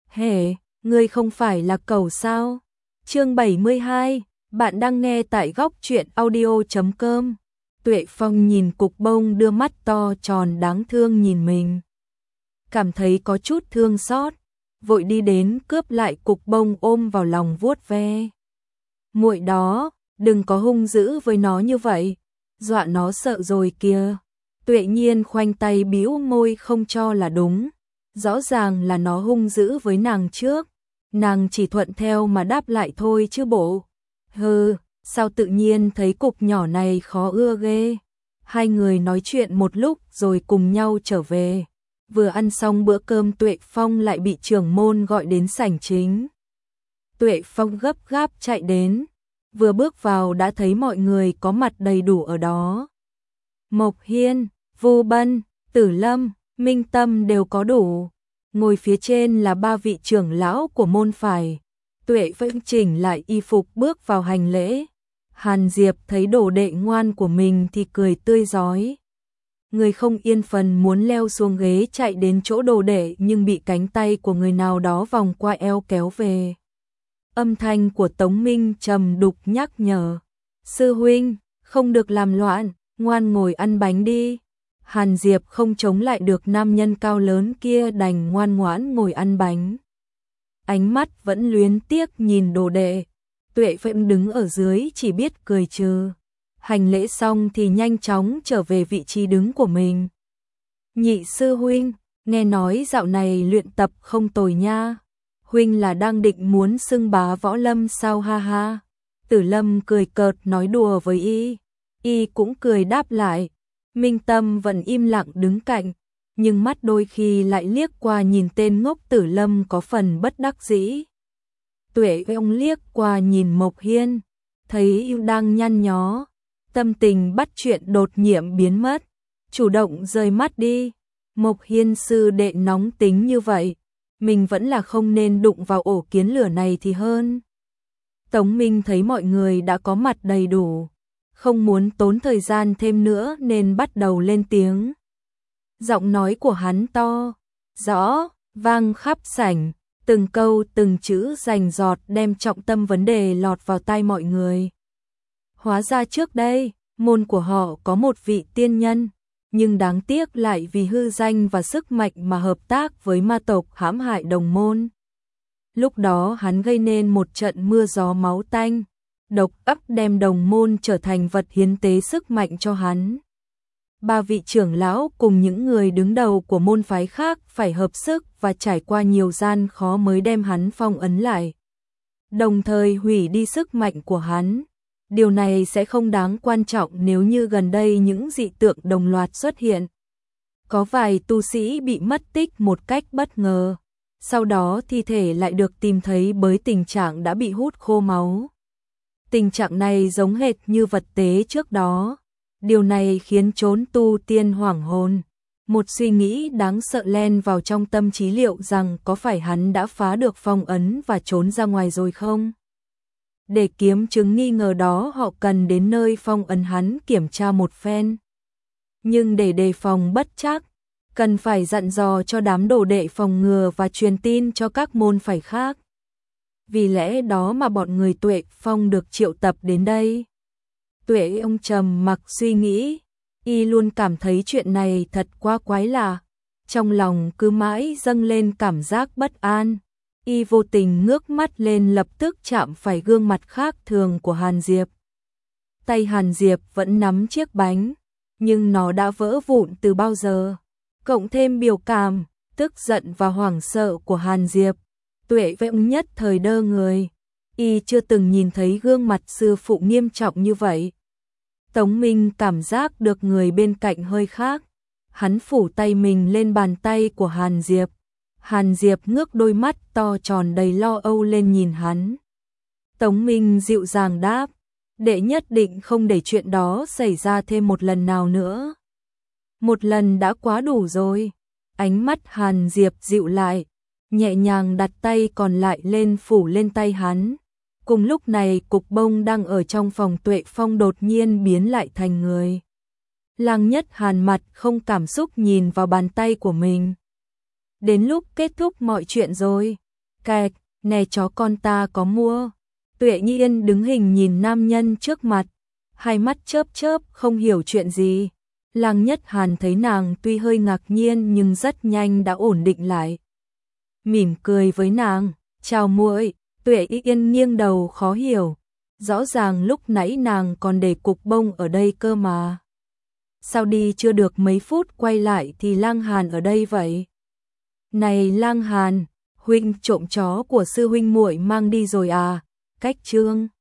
Hề, ngươi không phải là cẩu sao? Chương 72, bạn đang nghe tại góc truyện audio.com. Tuệ Phong nhìn cục bông đưa mắt to tròn đáng thương nhìn mình. Cảm thấy có chút thương xót, vội đi đến cướp lại cục bông ôm vào lòng vuốt ve. Muội đó, đừng có hung dữ với nó như vậy, dọa nó sợ rồi kìa. Tuệ Nhiên khoanh tay bĩu môi không cho là đúng. Rõ ràng là nó hung dữ với nàng trước, nàng chỉ thuận theo mà đáp lại thôi chứ bộ. Hừ, sao tự nhiên thấy cục nhỏ này khó ưa ghê. Hai người nói chuyện một lúc rồi cùng nhau trở về. Vừa ăn xong bữa cơm Tuệ Phong lại bị trưởng môn gọi đến sảnh chính. Tuệ Phong gấp gáp chạy đến, vừa bước vào đã thấy mọi người có mặt đầy đủ ở đó. Mộc Hiên, Vu Bân, Tử Lâm, Minh Tâm đều có đủ. Ngồi phía trên là ba vị trưởng lão của môn phái. Tuệ Phong chỉnh lại y phục bước vào hành lễ. Hàn Diệp thấy đồ đệ ngoan của mình thì cười tươi rói. Người không yên phần muốn leo xuống ghế chạy đến chỗ đồ đệ nhưng bị cánh tay của người nào đó vòng qua eo kéo về. Âm thanh của Tống Minh trầm đục nhắc nhở. Sư huynh, không được làm loạn, ngoan ngồi ăn bánh đi. Hàn Diệp không chống lại được nam nhân cao lớn kia đành ngoan ngoãn ngồi ăn bánh. Ánh mắt vẫn luyến tiếc nhìn đồ đệ. Tuệ Phượng đứng ở dưới chỉ biết cười trừ. Hành lễ xong thì nhanh chóng trở về vị trí đứng của mình. Nhị sư huynh, nghe nói dạo này luyện tập không tồi nha. Huynh là đang định muốn xưng bá võ lâm sao ha ha. Tử Lâm cười cợt nói đùa với y cũng cười đáp lại. Minh Tâm vẫn im lặng đứng cạnh, nhưng mắt đôi khi lại liếc qua nhìn tên ngốc Tử Lâm có phần bất đắc dĩ. Tuệ ông liếc qua nhìn Mộc Hiên, thấy yêu đang nhăn nhó, tâm tình bắt chuyện đột nhiệm biến mất, chủ động rời mắt đi. Mộc Hiên sư đệ nóng tính như vậy, mình vẫn là không nên đụng vào ổ kiến lửa này thì hơn. Tống Minh thấy mọi người đã có mặt đầy đủ, không muốn tốn thời gian thêm nữa nên bắt đầu lên tiếng. Giọng nói của hắn to, rõ, vang khắp sảnh, từng câu từng chữ rành rọt đem trọng tâm vấn đề lọt vào tai mọi người. Hóa ra trước đây, môn của họ có một vị tiên nhân, nhưng đáng tiếc lại vì hư danh và sức mạnh mà hợp tác với ma tộc hãm hại đồng môn. Lúc đó hắn gây nên một trận mưa gió máu tanh, độc ác đem đồng môn trở thành vật hiến tế sức mạnh cho hắn. Ba vị trưởng lão cùng những người đứng đầu của môn phái khác phải hợp sức và trải qua nhiều gian khó mới đem hắn phong ấn lại, đồng thời hủy đi sức mạnh của hắn. Điều này sẽ không đáng quan trọng nếu như gần đây những dị tượng đồng loạt xuất hiện. Có vài tu sĩ bị mất tích một cách bất ngờ, sau đó thi thể lại được tìm thấy bởi tình trạng đã bị hút khô máu. Tình trạng này giống hệt như vật tế trước đó. Điều này khiến chốn tu tiên hoảng hồn. Một suy nghĩ đáng sợ len vào trong tâm trí liệu rằng có phải hắn đã phá được phong ấn và trốn ra ngoài rồi không? Để kiếm chứng nghi ngờ đó họ cần đến nơi phong ấn hắn kiểm tra một phen. Nhưng để đề phòng bất trắc, cần phải dặn dò cho đám đồ đệ phòng ngừa và truyền tin cho các môn phái khác. Vì lẽ đó mà bọn người Tuệ Phong được triệu tập đến đây. Tuệ ông trầm mặc suy nghĩ, y luôn cảm thấy chuyện này thật quá quái lạ, trong lòng cứ mãi dâng lên cảm giác bất an. Y vô tình ngước mắt lên lập tức chạm phải gương mặt khác thường của Hàn Diệp. Tay Hàn Diệp vẫn nắm chiếc bánh, nhưng nó đã vỡ vụn từ bao giờ. Cộng thêm biểu cảm, tức giận và hoảng sợ của Hàn Diệp, Tuệ Vọng nhất thời đơ người. Y chưa từng nhìn thấy gương mặt sư phụ nghiêm trọng như vậy. Tống Minh cảm giác được người bên cạnh hơi khác. Hắn phủ tay mình lên bàn tay của Hàn Diệp. Hàn Diệp ngước đôi mắt to tròn đầy lo âu lên nhìn hắn. Tống Minh dịu dàng đáp, đệ nhất định không để chuyện đó xảy ra thêm một lần nào nữa. Một lần đã quá đủ rồi. Ánh mắt Hàn Diệp dịu lại, nhẹ nhàng đặt tay còn lại lên phủ lên tay hắn. Cùng lúc này cục bông đang ở trong phòng Tuệ Phong đột nhiên biến lại thành người. Lăng Nhất Hàn mặt không cảm xúc nhìn vào bàn tay của mình. Đến lúc kết thúc mọi chuyện rồi. Kẹt, nè chó con ta có mua. Tuệ Nhiên đứng hình nhìn nam nhân trước mặt, hai mắt chớp chớp không hiểu chuyện gì. Lăng Nhất Hàn thấy nàng tuy hơi ngạc nhiên nhưng rất nhanh đã ổn định lại. Mỉm cười với nàng, chào muội. Tuệ Yên nghiêng đầu khó hiểu, rõ ràng lúc nãy nàng còn để cục bông ở đây cơ mà. Sao đi chưa được mấy phút quay lại thì Lăng Hàn ở đây vậy? Này Lăng Hàn, huynh trộm chó của sư huynh muội mang đi rồi à? Cách Trương